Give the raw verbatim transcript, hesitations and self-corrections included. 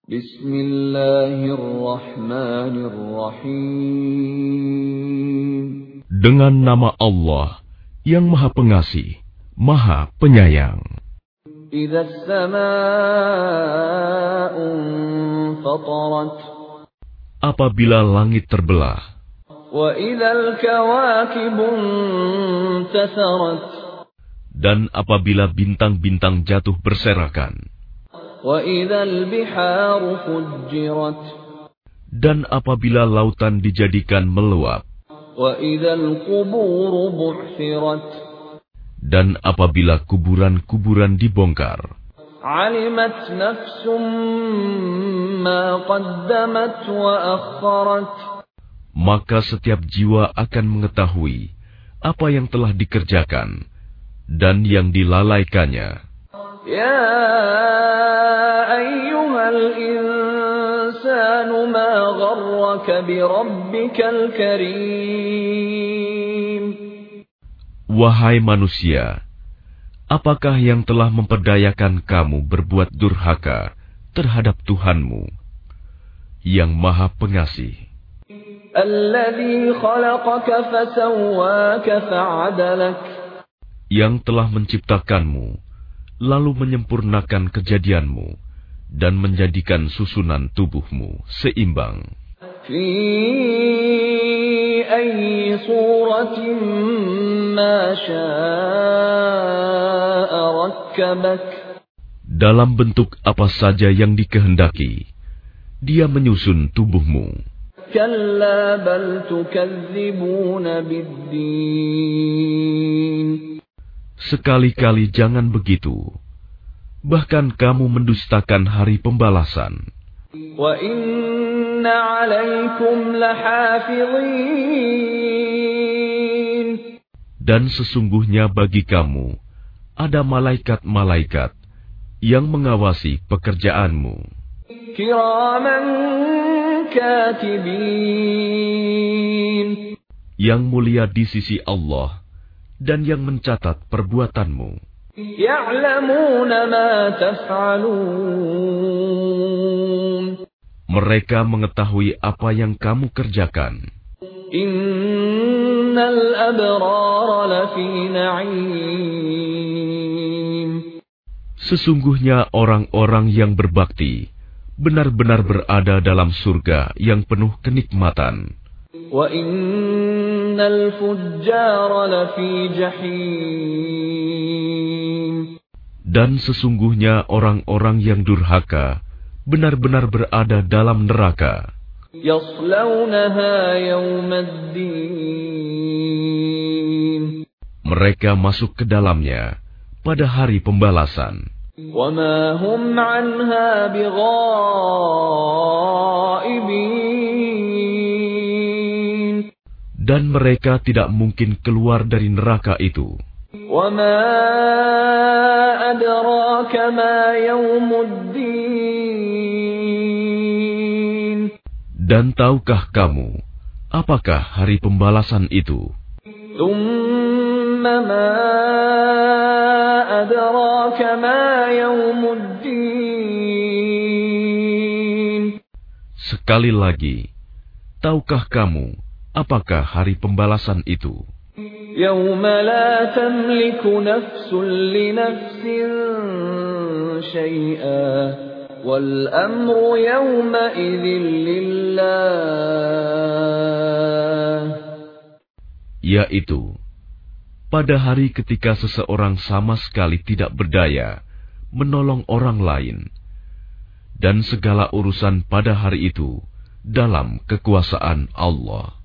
Bismillahirrahmanirrahim. Dengan nama Allah yang Maha Pengasih, Maha Penyayang. Idza as-samaa'u fatarat. Apabila langit terbelah. Wa idzal kawakibu intasarat. Dan apabila bintang-bintang jatuh berserakan. Wa idzal biharu fujjirat. Dan apabila lautan dijadikan meluap. Wa idzal quburu bu'thirat. Dan apabila kuburan-kuburan dibongkar. Alimat nafsum ma qaddamat wa akharat. Maka setiap jiwa akan mengetahui apa yang telah dikerjakan dan yang dilalaikannya. Ya ayyuhal insanu ma gharraka bi rabbikal karim. Wahai manusia, apakah yang telah memperdayakan kamu berbuat durhaka terhadap Tuhanmu yang Maha Pengasih? Alladzi khalaqaka fasawwaka fa'adalak. Yang telah menciptakanmu, lalu menyempurnakan kejadianmu, dan menjadikan susunan tubuhmu seimbang. Fi ayyi suratin ma syaa rakkabak. Dalam bentuk apa saja yang dikehendaki, Dia menyusun tubuhmu. Kalla bal tukadzibuna biddin. Sekali-kali jangan begitu. Bahkan kamu mendustakan hari pembalasan. Wa inna 'alaikum lahafizin. Dan sesungguhnya bagi kamu ada malaikat-malaikat yang mengawasi pekerjaanmu. Kiraman katibin. Yang mulia di sisi Allah dan yang mencatat perbuatanmu. Ya'lamuna ma taf'alun. Mereka mengetahui apa yang kamu kerjakan. Innal abrara lafi na'im. Sesungguhnya orang-orang yang berbakti benar-benar berada dalam surga yang penuh kenikmatan. Wa innal fujjara lafi jahim. Dan sesungguhnya orang-orang yang durhaka benar-benar berada dalam neraka. Yaslawnaha yawmaddin. Mereka masuk ke dalamnya pada hari pembalasan. Wa ma hum 'anha bighaibin. Dan mereka tidak mungkin keluar dari neraka itu. Wa ma adraka ma yaumuddin. Dan tahukah kamu apakah hari pembalasan itu? Tsumma ma adraka ma yaumuddin. Sekali lagi, tahukah kamu apakah hari pembalasan itu? Yauma la tamliku nafsun li nafsin syai'a wal amru yawma idzin lillah. Yaitu, pada hari ketika seseorang sama sekali tidak berdaya menolong orang lain, dan segala urusan pada hari itu dalam kekuasaan Allah.